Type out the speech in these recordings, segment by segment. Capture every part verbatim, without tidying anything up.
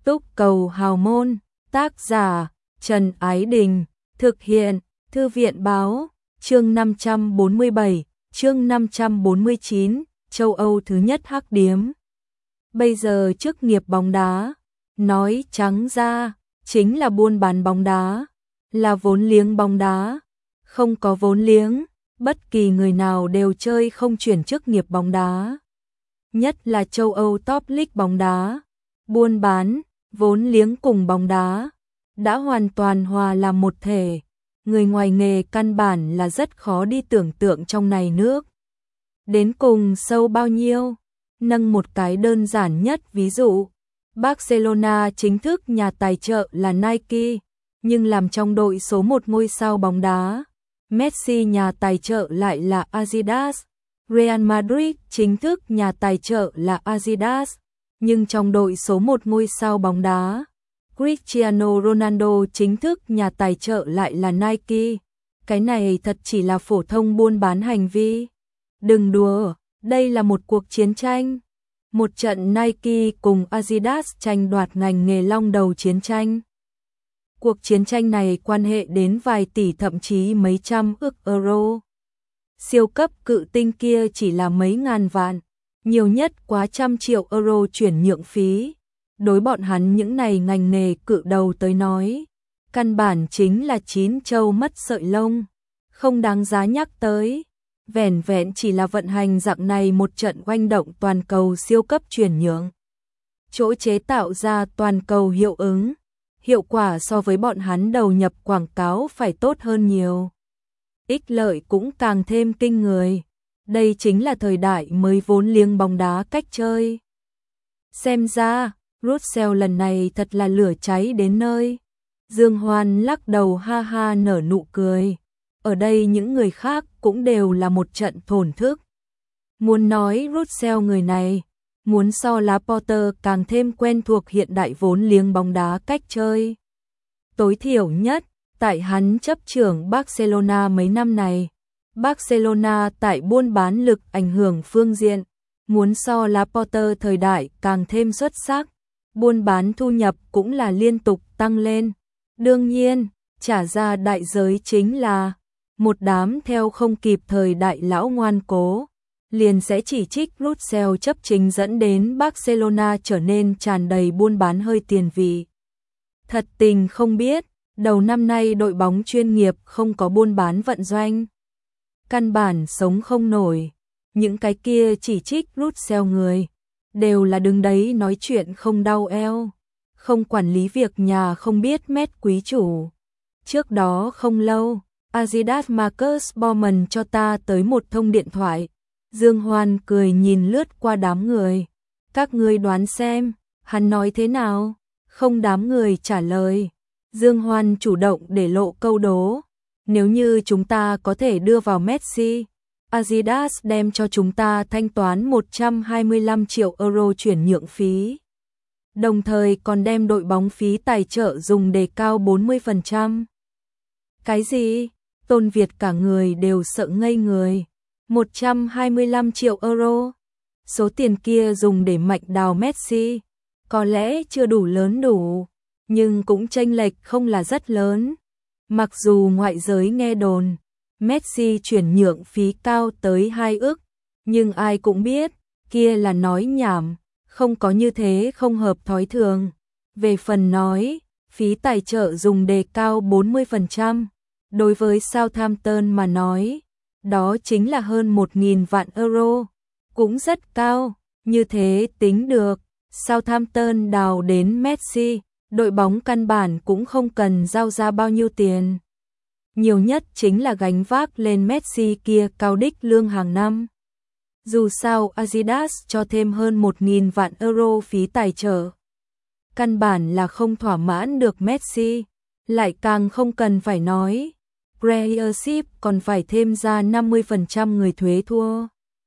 Túc cầu hào môn, tác giả Trần Ái Đình, thực hiện Thư viện báo, chương năm trăm bốn mươi bảy, chương năm trăm bốn mươi chín, châu Âu thứ nhất hắc điếm. Bây giờ chức nghiệp bóng đá, nói trắng ra, chính là buôn bán bóng đá, là vốn liếng bóng đá. Không có vốn liếng, bất kỳ người nào đều chơi không chuyển chức nghiệp bóng đá. Nhất là châu Âu top league bóng đá, buôn bán, vốn liếng cùng bóng đá đã hoàn toàn hòa làm một thể. Người ngoài nghề căn bản là rất khó đi tưởng tượng trong này nước đến cùng sâu bao nhiêu. Nâng một cái đơn giản nhất ví dụ, Barcelona chính thức nhà tài trợ là Nike, nhưng làm trong đội số một ngôi sao bóng đá. Messi nhà tài trợ lại là Adidas. Real Madrid chính thức nhà tài trợ là Adidas, nhưng trong đội số một ngôi sao bóng đá. Cristiano Ronaldo chính thức nhà tài trợ lại là Nike. Cái này thật chỉ là phổ thông buôn bán hành vi. Đừng đùa, đây là một cuộc chiến tranh. Một trận Nike cùng Adidas tranh đoạt ngành nghề long đầu chiến tranh. Cuộc chiến tranh này quan hệ đến vài tỷ thậm chí mấy trăm ức euro. Siêu cấp cự tinh kia chỉ là mấy ngàn vạn, nhiều nhất quá trăm triệu euro chuyển nhượng phí. Đối bọn hắn những này ngành nghề cự đầu tới nói, căn bản chính là chín châu mất sợi lông, không đáng giá nhắc tới. Vẻn vẹn chỉ là vận hành dạng này một trận oanh động toàn cầu siêu cấp chuyển nhượng, chỗ chế tạo ra toàn cầu hiệu ứng, hiệu quả so với bọn hắn đầu nhập quảng cáo phải tốt hơn nhiều. Ích lợi cũng càng thêm kinh người. Đây chính là thời đại mới vốn liếng bóng đá cách chơi. Xem ra, Russell lần này thật là lửa cháy đến nơi. Dương Hoan lắc đầu ha ha nở nụ cười. Ở đây những người khác cũng đều là một trận thổn thức. Muốn nói Russell người này, muốn so Laporte càng thêm quen thuộc hiện đại vốn liếng bóng đá cách chơi. Tối thiểu nhất, tại hắn chấp trưởng Barcelona mấy năm này, Barcelona tại buôn bán lực ảnh hưởng phương diện, muốn so Laporte thời đại càng thêm xuất sắc, buôn bán thu nhập cũng là liên tục tăng lên. Đương nhiên, trả ra đại giới chính là một đám theo không kịp thời đại lão ngoan cố, liền sẽ chỉ trích Russell chấp chính dẫn đến Barcelona trở nên tràn đầy buôn bán hơi tiền vị. Thật tình không biết, đầu năm nay đội bóng chuyên nghiệp không có buôn bán vận doanh, căn bản sống không nổi. Những cái kia chỉ trích Russell người, đều là đứng đấy nói chuyện không đau eo, không quản lý việc nhà không biết mét quý chủ. Trước đó không lâu, Adidas Marcus Bowman cho ta tới một thông điện thoại. Dương Hoan cười nhìn lướt qua đám người. Các ngươi đoán xem, hắn nói thế nào? Không đám người trả lời. Dương Hoan chủ động để lộ câu đố. Nếu như chúng ta có thể đưa vào Messi, Adidas đem cho chúng ta thanh toán một trăm hai mươi lăm triệu euro chuyển nhượng phí. Đồng thời còn đem đội bóng phí tài trợ dùng đề cao bốn mươi phần trăm. Cái gì? Tôn Việt cả người đều sợ ngây người. một trăm hai mươi lăm triệu euro. Số tiền kia dùng để mạnh đào Messi, có lẽ chưa đủ lớn đủ, nhưng cũng chênh lệch không là rất lớn. Mặc dù ngoại giới nghe đồn Messi chuyển nhượng phí cao tới hai ức, nhưng ai cũng biết, kia là nói nhảm, không có như thế không hợp thói thường. Về phần nói, phí tài trợ dùng đề cao bốn mươi phần trăm, đối với Southampton mà nói, đó chính là hơn một nghìn vạn euro, cũng rất cao. Như thế tính được, Southampton đào đến Messi, đội bóng căn bản cũng không cần giao ra bao nhiêu tiền. Nhiều nhất chính là gánh vác lên Messi kia cao đích lương hàng năm. Dù sao Adidas cho thêm hơn một nghìn vạn euro phí tài trợ, căn bản là không thỏa mãn được Messi, lại càng không cần phải nói. Premiership còn phải thêm ra năm mươi phần trăm người thuế thua.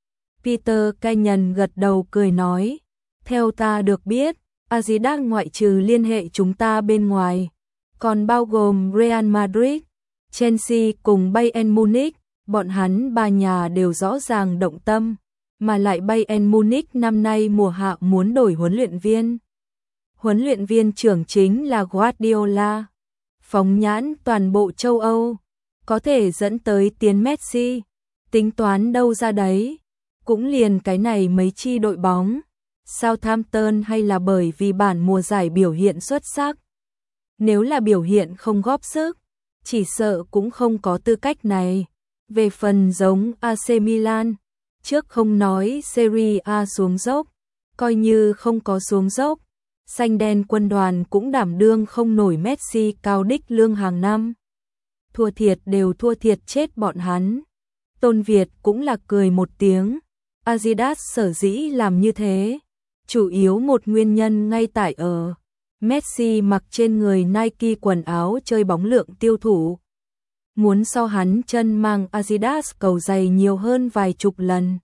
Peter Kenyon gật đầu cười nói, theo ta được biết, Adidas ngoại trừ liên hệ chúng ta bên ngoài, còn bao gồm Real Madrid, Chelsea cùng Bayern Munich, bọn hắn ba nhà đều rõ ràng động tâm, mà lại Bayern Munich năm nay mùa hạ muốn đổi huấn luyện viên. huấn luyện viên trưởng chính là Guardiola. Phóng nhãn toàn bộ châu Âu, có thể dẫn tới tiến Messi, tính toán đâu ra đấy, cũng liền cái này mấy chi đội bóng, Southampton hay là bởi vì bản mùa giải biểu hiện xuất sắc. Nếu là biểu hiện không góp sức, chỉ sợ cũng không có tư cách này. Về phần giống a xê Milan, trước không nói Serie A xuống dốc, coi như không có xuống dốc, xanh đen quân đoàn cũng đảm đương không nổi Messi cao đích lương hàng năm. Thua thiệt đều thua thiệt chết bọn hắn. Tôn Việt cũng là cười một tiếng, Adidas sở dĩ làm như thế, chủ yếu một nguyên nhân ngay tại ở Messi mặc trên người Nike quần áo chơi bóng lượng tiêu thụ. Muốn so hắn chân mang Adidas cầu giày nhiều hơn vài chục lần.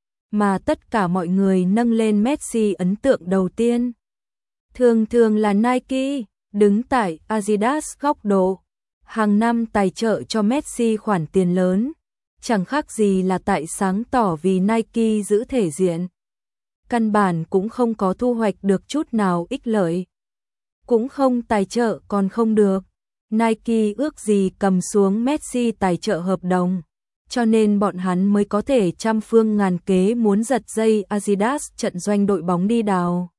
Mà tất cả mọi người nâng lên Messi ấn tượng đầu tiên. Thường thường là Nike, đứng tại Adidas góc độ. Hàng năm tài trợ cho Messi khoản tiền lớn. Chẳng khác gì là tại sáng tỏ vì Nike giữ thể diện. Căn bản cũng không có thu hoạch được chút nào ích lợi. Cũng không tài trợ còn không được. Nike ước gì cầm xuống Messi tài trợ hợp đồng, cho nên bọn hắn mới có thể trăm phương ngàn kế muốn giật dây Adidas trận doanh đội bóng đi đào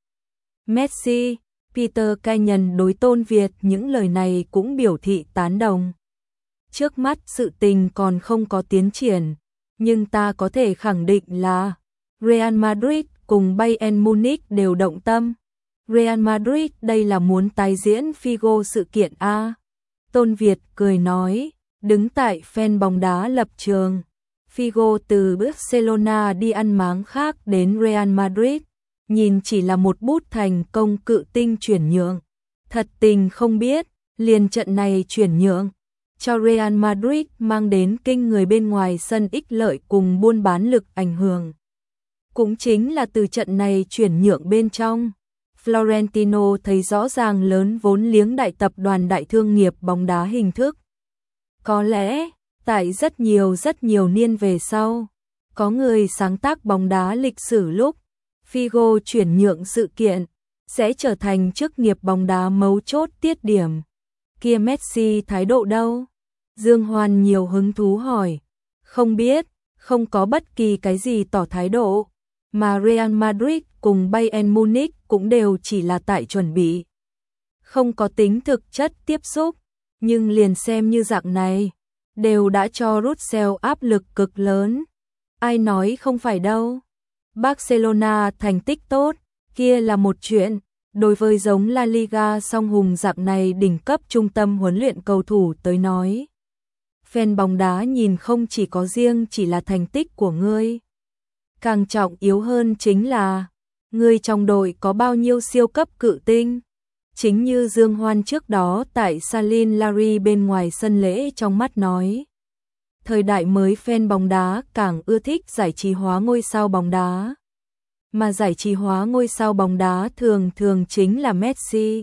Messi. Peter Kenyon đối Tôn Việt những lời này cũng biểu thị tán đồng. Trước mắt sự tình còn không có tiến triển, nhưng ta có thể khẳng định là Real Madrid cùng Bayern Munich đều động tâm. Real Madrid đây là muốn tái diễn Figo sự kiện A. Tôn Việt cười nói, đứng tại fan bóng đá lập trường. Figo từ Barcelona đi ăn máng khác đến Real Madrid, nhìn chỉ là một bút thành công cự tinh chuyển nhượng. Thật tình không biết, liền trận này chuyển nhượng, cho Real Madrid mang đến kinh người bên ngoài sân ích lợi cùng buôn bán lực ảnh hưởng. Cũng chính là từ trận này chuyển nhượng bên trong. Florentino thấy rõ ràng lớn vốn liếng đại tập đoàn đại thương nghiệp bóng đá hình thức. Có lẽ, tại rất nhiều rất nhiều niên về sau, có người sáng tác bóng đá lịch sử lúc Figo chuyển nhượng sự kiện, sẽ trở thành chức nghiệp bóng đá mấu chốt tiết điểm. Kia Messi thái độ đâu? Dương Hoan nhiều hứng thú hỏi. Không biết, không có bất kỳ cái gì tỏ thái độ. Mà Real Madrid cùng Bayern Munich cũng đều chỉ là tại chuẩn bị. Không có tính thực chất tiếp xúc, nhưng liền xem như dạng này, đều đã cho Russell áp lực cực lớn. Ai nói không phải đâu. Barcelona thành tích tốt, kia là một chuyện. Đối với giống La Liga song hùng dạng này đỉnh cấp trung tâm huấn luyện cầu thủ tới nói. Fan bóng đá nhìn không chỉ có riêng chỉ là thành tích của ngươi. Càng trọng yếu hơn chính là, ngươi trong đội có bao nhiêu siêu cấp cự tinh. Chính như Dương Hoan trước đó tại Salin Larry bên ngoài sân lễ trong mắt nói. Thời đại mới fan bóng đá càng ưa thích giải trí hóa ngôi sao bóng đá. Mà giải trí hóa ngôi sao bóng đá thường thường chính là Messi,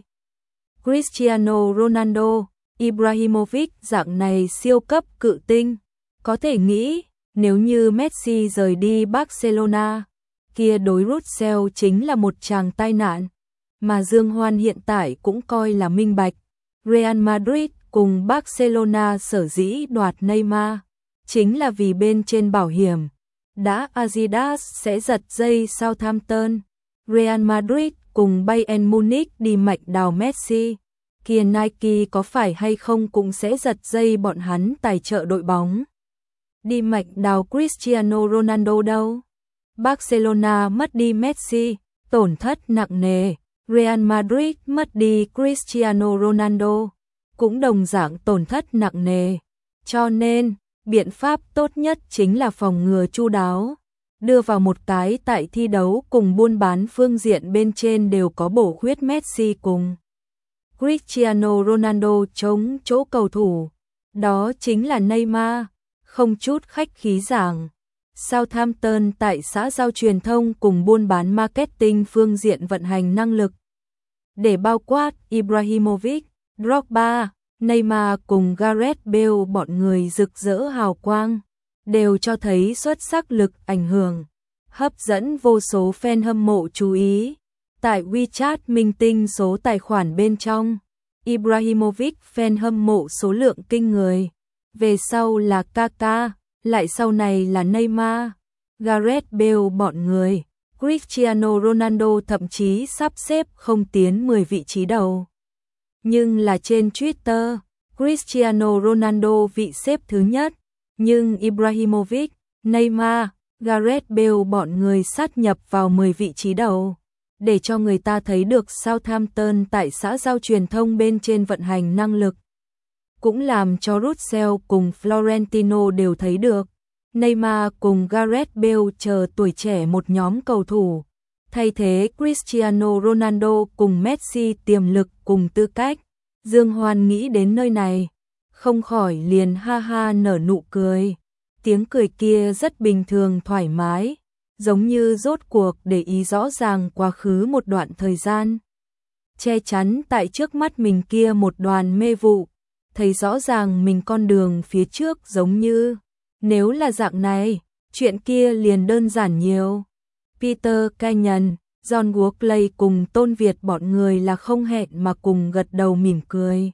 Cristiano Ronaldo, Ibrahimovic dạng này siêu cấp cự tinh. Có thể nghĩ, nếu như Messi rời đi Barcelona, kia đối Russell chính là một tràng tai nạn. Mà Dương Hoan hiện tại cũng coi là minh bạch. Real Madrid cùng Barcelona sở dĩ đoạt Neymar, chính là vì bên trên bảo hiểm. Đã Adidas sẽ giật dây Southampton, Real Madrid cùng Bayern Munich đi mạch đào Messi, kia Nike có phải hay không cũng sẽ giật dây bọn hắn tài trợ đội bóng. Đi mạch đào Cristiano Ronaldo đâu. Barcelona mất đi Messi, tổn thất nặng nề. Real Madrid mất đi Cristiano Ronaldo, cũng đồng dạng tổn thất nặng nề. Cho nên, biện pháp tốt nhất chính là phòng ngừa chu đáo, đưa vào một cái tại thi đấu cùng buôn bán phương diện bên trên đều có bổ khuyết Messi cùng Cristiano Ronaldo chống chỗ cầu thủ. Đó chính là Neymar, không chút khách khí giảng. Southampton tại xã giao truyền thông cùng buôn bán marketing phương diện vận hành năng lực. Để bao quát Ibrahimovic, Drogba, Neymar cùng Gareth Bale bọn người rực rỡ hào quang, đều cho thấy xuất sắc lực ảnh hưởng, hấp dẫn vô số fan hâm mộ chú ý. Tại WeChat minh tinh số tài khoản bên trong, Ibrahimovic fan hâm mộ số lượng kinh người. Về sau là Kaká, lại sau này là Neymar, Gareth Bale bọn người. Cristiano Ronaldo thậm chí sắp xếp không tiến mười vị trí đầu. Nhưng là trên Twitter, Cristiano Ronaldo vị xếp thứ nhất, nhưng Ibrahimovic, Neymar, Gareth Bale bọn người sát nhập vào mười vị trí đầu, để cho người ta thấy được Southampton tại xã giao truyền thông bên trên vận hành năng lực. Cũng làm cho Russell cùng Florentino đều thấy được. Neymar cùng Gareth Bale chờ tuổi trẻ một nhóm cầu thủ, thay thế Cristiano Ronaldo cùng Messi tiềm lực cùng tư cách. Dương Hoan nghĩ đến nơi này, không khỏi liền ha ha nở nụ cười. Tiếng cười kia rất bình thường thoải mái, giống như rốt cuộc để ý rõ ràng quá khứ một đoạn thời gian. Che chắn tại trước mắt mình kia một đoàn mê vụ, thấy rõ ràng mình con đường phía trước giống như, nếu là dạng này, chuyện kia liền đơn giản nhiều. Peter Kenyon, John Workley cùng Tôn Việt bọn người là không hẹn mà cùng gật đầu mỉm cười.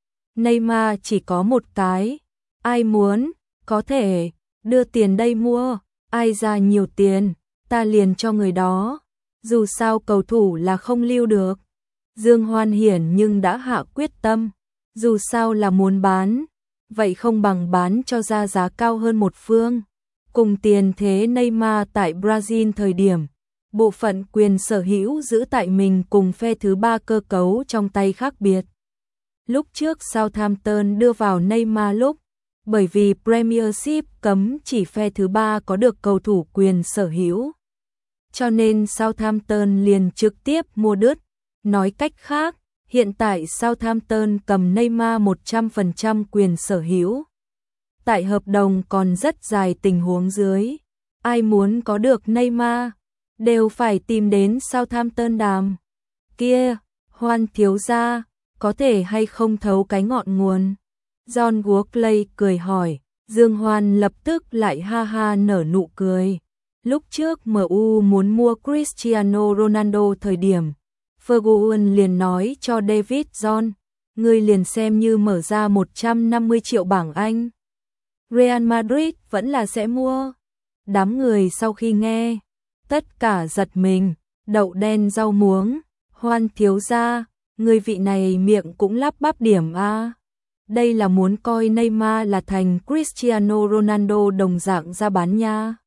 Neymar chỉ có một cái, ai muốn, có thể, đưa tiền đây mua, ai ra nhiều tiền, ta liền cho người đó, dù sao cầu thủ là không lưu được. Dương Hoan hiển nhưng đã hạ quyết tâm, dù sao là muốn bán, vậy không bằng bán cho ra giá cao hơn một phương. Cùng tiền thế Neymar tại Brazil thời điểm, bộ phận quyền sở hữu giữ tại mình cùng phe thứ ba cơ cấu trong tay khác biệt. Lúc trước Southampton đưa vào Neymar lúc, bởi vì Premiership cấm chỉ phe thứ ba có được cầu thủ quyền sở hữu. Cho nên Southampton liền trực tiếp mua đứt. Nói cách khác, hiện tại Southampton cầm Neymar một trăm phần trăm quyền sở hữu. Tại hợp đồng còn rất dài tình huống dưới, ai muốn có được Neymar, đều phải tìm đến Southampton đàm. Kia, Hoan thiếu gia, có thể hay không thấu cái ngọn nguồn? John Workley cười hỏi, Dương Hoan lập tức lại ha ha nở nụ cười. Lúc trước em u muốn mua Cristiano Ronaldo thời điểm, Ferguson liền nói cho David John, ngươi liền xem như mở ra một trăm năm mươi triệu bảng Anh. Real Madrid vẫn là sẽ mua. Đám người sau khi nghe, tất cả giật mình, đậu đen rau muống. Hoan thiếu gia, người vị này miệng cũng lắp bắp điểm a. Đây là muốn coi Neymar là thành Cristiano Ronaldo đồng dạng ra bán nha.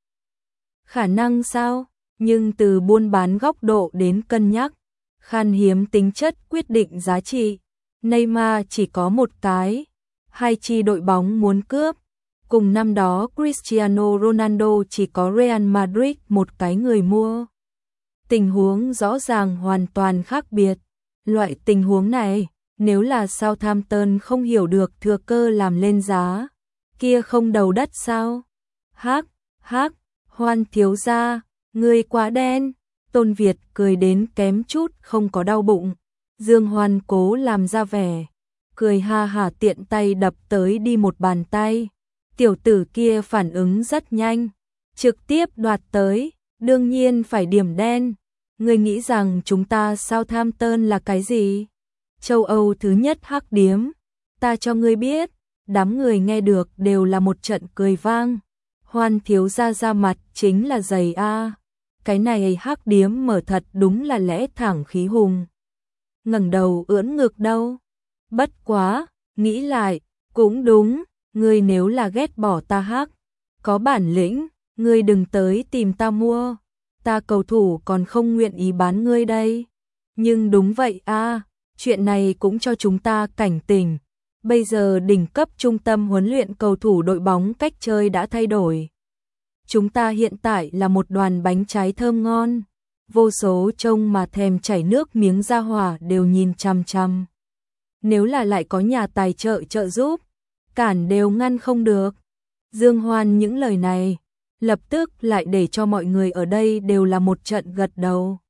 Khả năng sao? Nhưng từ buôn bán góc độ đến cân nhắc, khan hiếm tính chất quyết định giá trị. Neymar chỉ có một cái, hai chi đội bóng muốn cướp. Cùng năm đó Cristiano Ronaldo chỉ có Real Madrid một cái người mua. Tình huống rõ ràng hoàn toàn khác biệt. Loại tình huống này, nếu là Southampton không hiểu được thừa cơ làm lên giá, kia không đầu đất sao? Hắc, hắc, Hoan thiếu gia, ngươi quá đen. Tôn Việt cười đến kém chút không có đau bụng. Dương Hoan cố làm ra vẻ, cười ha hả tiện tay đập tới đi một bàn tay. Tiểu tử kia phản ứng rất nhanh, trực tiếp đoạt tới, đương nhiên phải điểm đen. Ngươi nghĩ rằng chúng ta Southampton là cái gì? Châu Âu thứ nhất hắc điếm, ta cho ngươi biết. Đám người nghe được đều là một trận cười vang. Hoan thiếu gia ra mặt chính là dày a. Cái này hắc điếm mở thật đúng là lẽ thẳng khí hùng. Ngẩng đầu ưỡn ngực đâu. Bất quá, nghĩ lại, cũng đúng, ngươi nếu là ghét bỏ ta hắc, có bản lĩnh, ngươi đừng tới tìm ta mua. Ta cầu thủ còn không nguyện ý bán ngươi đây. Nhưng đúng vậy a, chuyện này cũng cho chúng ta cảnh tỉnh. Bây giờ đỉnh cấp trung tâm huấn luyện cầu thủ đội bóng cách chơi đã thay đổi. Chúng ta hiện tại là một đoàn bánh trái thơm ngon. Vô số trông mà thèm chảy nước miếng ra hỏa đều nhìn chăm chăm. Nếu là lại có nhà tài trợ trợ giúp, cản đều ngăn không được. Dương Hoan những lời này, lập tức lại để cho mọi người ở đây đều là một trận gật đầu.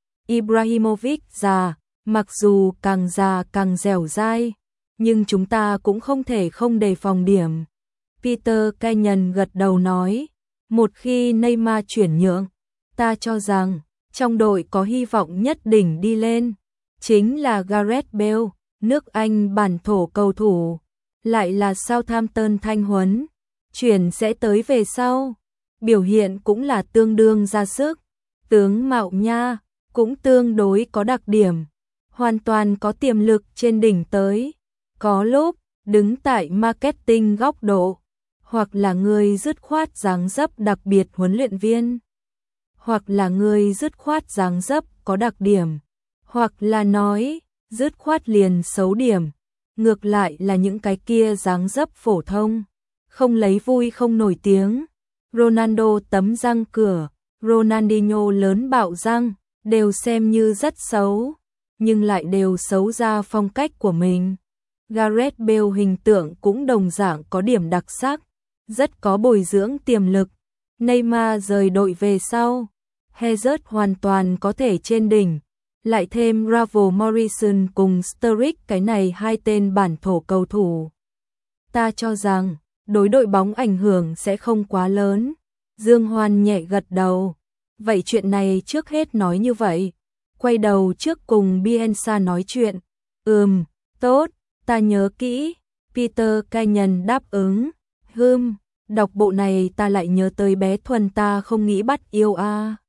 Ibrahimovic già, mặc dù càng già càng dẻo dai, nhưng chúng ta cũng không thể không đề phòng điểm. Peter Kenyon gật đầu nói, một khi Neymar chuyển nhượng, ta cho rằng trong đội có hy vọng nhất đỉnh đi lên, chính là Gareth Bale, nước Anh bản thổ cầu thủ, lại là Southampton thanh huấn, chuyển sẽ tới về sau, biểu hiện cũng là tương đương ra sức, tướng mạo nha, cũng tương đối có đặc điểm, hoàn toàn có tiềm lực trên đỉnh tới, có lúc đứng tại marketing góc độ, hoặc là người dứt khoát dáng dấp đặc biệt huấn luyện viên, hoặc là người dứt khoát dáng dấp có đặc điểm, hoặc là nói dứt khoát liền xấu điểm, ngược lại là những cái kia dáng dấp phổ thông, không lấy vui không nổi tiếng. Ronaldo tấm răng cửa, Ronaldinho lớn bạo răng, đều xem như rất xấu, nhưng lại đều xấu ra phong cách của mình. Gareth Bale hình tượng cũng đồng dạng có điểm đặc sắc, rất có bồi dưỡng tiềm lực. Neymar rời đội về sau, Hazard hoàn toàn có thể trên đỉnh, lại thêm Ravel Morrison cùng Sturridge, cái này hai tên bản thổ cầu thủ. Ta cho rằng, đối đội bóng ảnh hưởng sẽ không quá lớn. Dương Hoan nhẹ gật đầu. Vậy chuyện này trước hết nói như vậy. Quay đầu trước cùng Bielsa nói chuyện. Ừm, tốt, ta nhớ kỹ. Peter Kenyon đáp ứng. Hừm, đọc bộ này ta lại nhớ tới bé Thuần ta không nghĩ bắt yêu a.